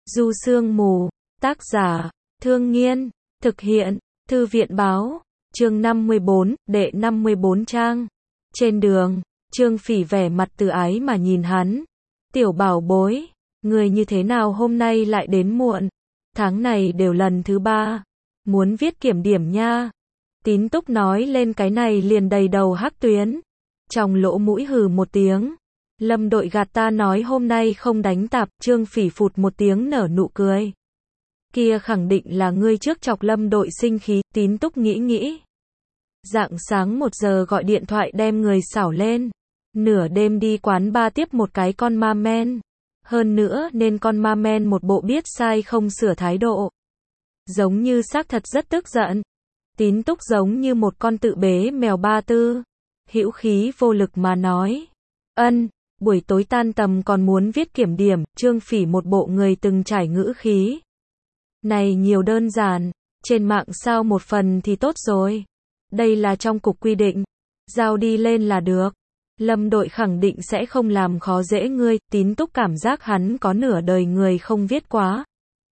Du Sương Mù, tác giả, Thương Nghiên, thực hiện, Thư viện báo, chương 54, đệ 54 trang. Trên đường, Trương Phỉ vẻ mặt từ ái mà nhìn hắn. Tiểu bảo bối, người như thế nào hôm nay lại đến muộn? Tháng này đều lần thứ 3. Muốn viết kiểm điểm nha. Tín Túc nói lên cái này liền đầy đầu hắc tuyến. Trong lỗ mũi hừ một tiếng. Lâm đội gạt ta nói hôm nay không đánh tạp, Trương Phỉ phụt một tiếng nở nụ cười. Kia khẳng định là ngươi trước chọc Lâm đội sinh khí, Tín Túc nghĩ. Rạng sáng 1 giờ gọi điện thoại đem người xảo lên. Nửa đêm đi quán bar tiếp một cái con ma men. Hơn nữa nên con ma men một bộ biết sai không sửa thái độ. Giống như xác thật rất tức giận. Tín Túc giống như một con tự bế mèo ba tư. Hữu khí vô lực mà nói. Buổi tối tan tầm còn muốn viết kiểm điểm, Trương Phỉ một bộ người từng trải ngữ khí. Này nhiều đơn giản, trên mạng sao một phần thì tốt rồi. Đây là trong cục quy định, giao đi lên là được. Lâm đội khẳng định sẽ không làm khó dễ ngươi, Tín Túc cảm giác hắn có nửa đời người không viết quá.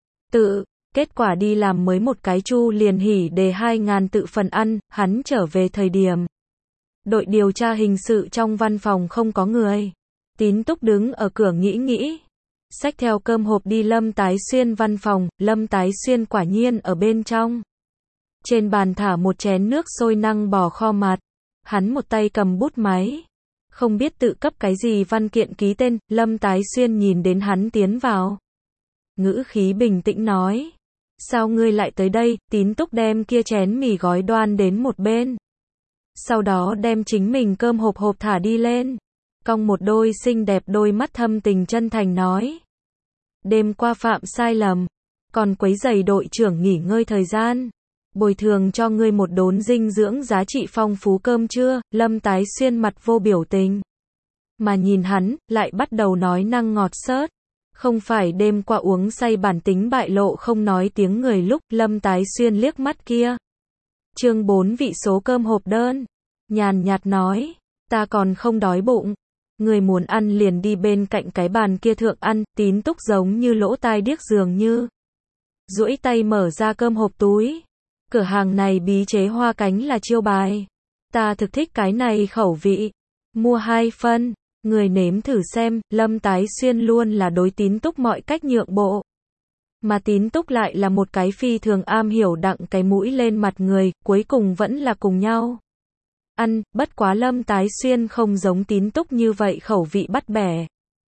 Kết quả đi làm mới một cái chu liền hỉ đề 2.000 tự phần ăn, hắn trở về thời điểm. Đội điều tra hình sự trong văn phòng không có người. Tín Túc đứng ở cửa nghĩ. Xách theo cơm hộp đi Lâm Tái Xuyên văn phòng, Lâm Tái Xuyên quả nhiên ở bên trong. Trên bàn thả một chén nước sôi năng bò kho mặt. Hắn một tay cầm bút máy. Không biết tự cấp cái gì văn kiện ký tên, Lâm Tái Xuyên nhìn đến hắn tiến vào. Ngữ khí bình tĩnh nói. Sao ngươi lại tới đây? Tín Túc đem kia chén mì gói đoan đến một bên. Sau đó đem chính mình cơm hộp thả đi lên. Cong một đôi xinh đẹp đôi mắt thâm tình chân thành nói. Đêm qua phạm sai lầm. Còn quấy rầy đội trưởng nghỉ ngơi thời gian. Bồi thường cho ngươi một đốn dinh dưỡng giá trị phong phú cơm trưa. Lâm Tái Xuyên mặt vô biểu tình. Mà nhìn hắn, lại bắt đầu nói năng ngọt xớt. Không phải đêm qua uống say bản tính bại lộ không nói tiếng người lúc, Lâm Tái Xuyên liếc mắt kia. Chương 4 vị số cơm hộp đơn. Nhàn nhạt nói. Ta còn không đói bụng. Người muốn ăn liền đi bên cạnh cái bàn kia thượng ăn. Tín Túc giống như lỗ tai điếc dường như. Duỗi tay mở ra cơm hộp túi. Cửa hàng này bí chế hoa cánh là chiêu bài. Ta thực thích cái này khẩu vị. Mua 2 phân. Người nếm thử xem. Lâm Tái Xuyên luôn là đối Tín Túc mọi cách nhượng bộ. Mà Tín Túc lại là một cái phi thường am hiểu đặng cái mũi lên mặt người. Cuối cùng vẫn là cùng nhau ăn, bất quá Lâm Tái Xuyên không giống Tín Túc như vậy khẩu vị bắt bẻ.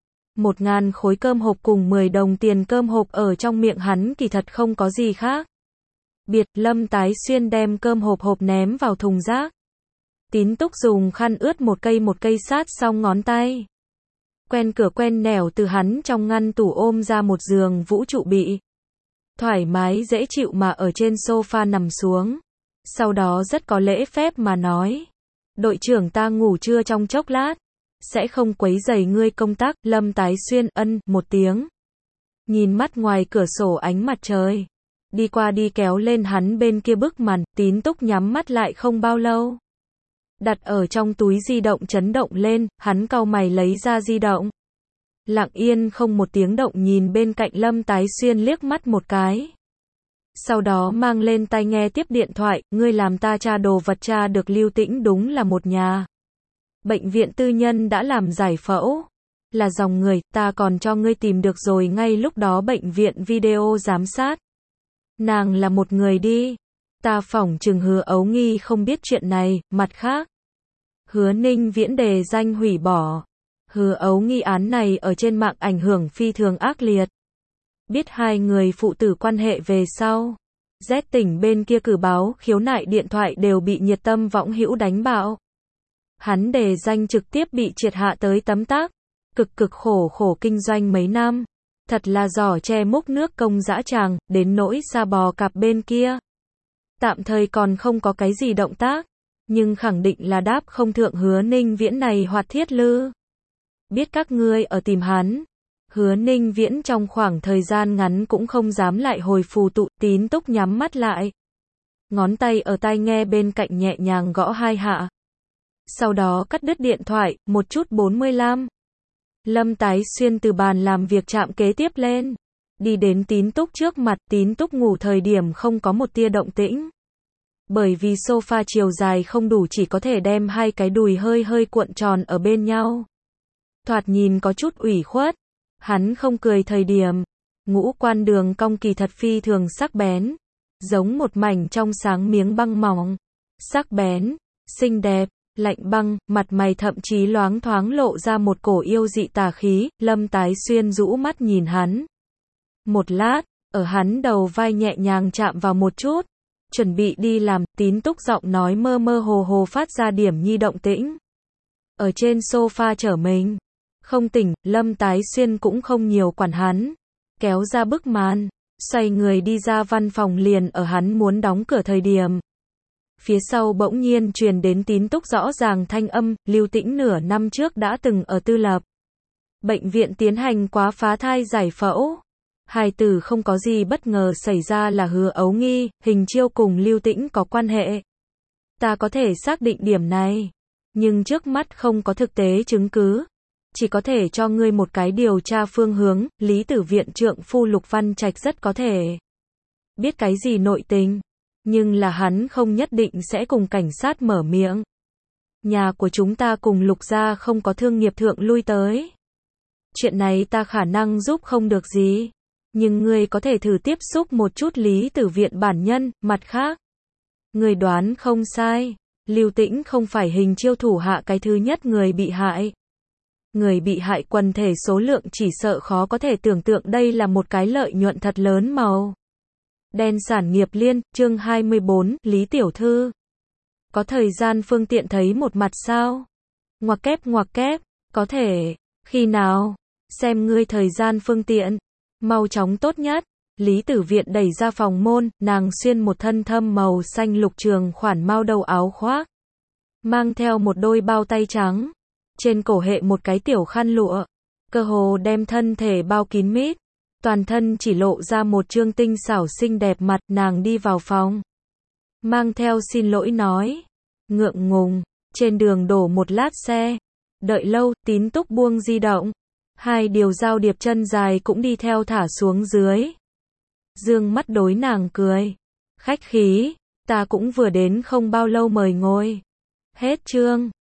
1.000 khối cơm hộp cùng 10 đồng tiền cơm hộp ở trong miệng hắn kỳ thật không có gì khác. Lâm Tái Xuyên đem cơm hộp ném vào thùng rác. Tín Túc dùng khăn ướt một cây sát xong ngón tay. Quen cửa quen nẻo từ hắn trong ngăn tủ ôm ra một giường vũ trụ bị. Thoải mái dễ chịu mà ở trên sofa nằm xuống. Sau đó rất có lễ phép mà nói. Đội trưởng ta ngủ trưa trong chốc lát. Sẽ không quấy rầy ngươi công tác. Lâm Tái Xuyên một tiếng. Nhìn mắt ngoài cửa sổ ánh mặt trời. Đi qua đi kéo lên hắn bên kia bức màn. Tín Túc nhắm mắt lại không bao lâu. Đặt ở trong túi di động chấn động lên. Hắn cau mày lấy ra di động. Lặng yên không một tiếng động nhìn bên cạnh Lâm Tái Xuyên liếc mắt một cái. Sau đó mang lên tai nghe tiếp điện thoại, ngươi làm ta tra đồ vật tra được Lưu Tĩnh đúng là một nhà. Bệnh viện tư nhân đã làm giải phẫu. Là dòng người, ta còn cho ngươi tìm được rồi ngay lúc đó bệnh viện video giám sát. Nàng là một người đi. Ta phỏng chừng Hứa Ấu Nghi không biết chuyện này, mặt khác. Hứa Ninh Viễn đề danh hủy bỏ. Hứa Ấu Nghi án này ở trên mạng ảnh hưởng phi thường ác liệt. Biết 2 người phụ tử quan hệ về sau. Z tỉnh bên kia cử báo khiếu nại điện thoại đều bị Nhiệt Tâm võng hữu đánh bạo. Hắn đề danh trực tiếp bị triệt hạ tới tấm tắc. Cực khổ kinh doanh mấy năm. Thật là giỏ che múc nước công dã tràng, đến nỗi Sa Bò Cạp bên kia. Tạm thời còn không có cái gì động tác. Nhưng khẳng định là đáp không thượng Hứa Ninh Viễn này Hoạt Thiết Lư. Biết các ngươi ở tìm hắn. Hứa Ninh Viễn trong khoảng thời gian ngắn cũng không dám lại hồi phù tụ. Tín Túc nhắm mắt lại. Ngón tay ở tai nghe bên cạnh nhẹ nhàng gõ 2 hạ. Sau đó cắt đứt điện thoại, 1:45. Lâm Tái Xuyên từ bàn làm việc chạm kế tiếp lên. đi đến Tín Túc trước mặt, Tín Túc ngủ thời điểm không có một tia động tĩnh. Bởi vì sofa chiều dài không đủ chỉ có thể đem hai cái đùi hơi hơi cuộn tròn ở bên nhau. Thoạt nhìn có chút ủy khuất. Hắn không cười thời điểm, ngũ quan đường cong kỳ thật phi thường sắc bén, giống một mảnh trong sáng miếng băng mỏng, sắc bén, xinh đẹp, lạnh băng, mặt mày thậm chí loáng thoáng lộ ra một cổ yêu dị tà khí. Lâm Tái Xuyên rũ mắt nhìn hắn. Một lát, ở hắn đầu vai nhẹ nhàng chạm vào một chút, chuẩn bị đi làm. Tín Túc giọng nói mơ mơ hồ hồ phát ra điểm nhi động tĩnh. Ở trên sofa trở mình, không tỉnh. Lâm Tái Xuyên cũng không nhiều quản hắn, kéo ra bức màn, xoay người đi ra văn phòng. Liền ở hắn muốn đóng cửa thời điểm, phía sau bỗng nhiên truyền đến Tín Túc rõ ràng thanh âm. Lưu Tĩnh nửa năm trước đã từng ở tư lập bệnh viện tiến hành quá phá thai giải phẫu. Hài tử không có gì bất ngờ xảy ra là Hứa Ấu Nghi. Hình Chiêu cùng Lưu Tĩnh có quan hệ. Ta có thể xác định điểm này, nhưng trước mắt không có thực tế chứng cứ, chỉ có thể cho ngươi một cái điều tra phương hướng. Lý Tử Viện trượng phu Lục Văn Trạch rất có thể biết cái gì nội tình, nhưng là hắn không nhất định sẽ cùng cảnh sát mở miệng. Nhà của chúng ta cùng Lục gia không có thương nghiệp thượng lui tới. Chuyện này ta khả năng giúp không được gì, nhưng ngươi có thể thử tiếp xúc một chút Lý Tử Viện bản nhân. Mặt khác, ngươi đoán không sai, Lưu Tĩnh không phải Hình Chiêu thủ hạ cái thứ nhất người bị hại. Người bị hại quần thể số lượng chỉ sợ khó có thể tưởng tượng. Đây là một cái lợi nhuận thật lớn màu đen sản nghiệp liên. Chương 24, Lý tiểu thư, có thời gian phương tiện thấy một mặt sao? Ngoặc kép, có thể, khi nào? Xem ngươi thời gian phương tiện, mau chóng tốt nhất. Lý Tử Viện đẩy ra phòng môn, nàng xuyên một thân thâm màu xanh lục trường khoản mao đầu áo khoác, mang theo một đôi bao tay trắng, trên cổ hệ một cái tiểu khăn lụa, cơ hồ đem thân thể bao kín mít, toàn thân chỉ lộ ra một trương tinh xảo xinh đẹp mặt. Nàng đi vào phòng, mang theo xin lỗi nói, ngượng ngùng, trên đường đổ một lát xe, đợi lâu. Tín Túc buông di động, hai điều giao điệp chân dài cũng đi theo thả xuống dưới, dương mắt đối nàng cười, khách khí, ta cũng vừa đến không bao lâu, mời ngồi. Hết chương.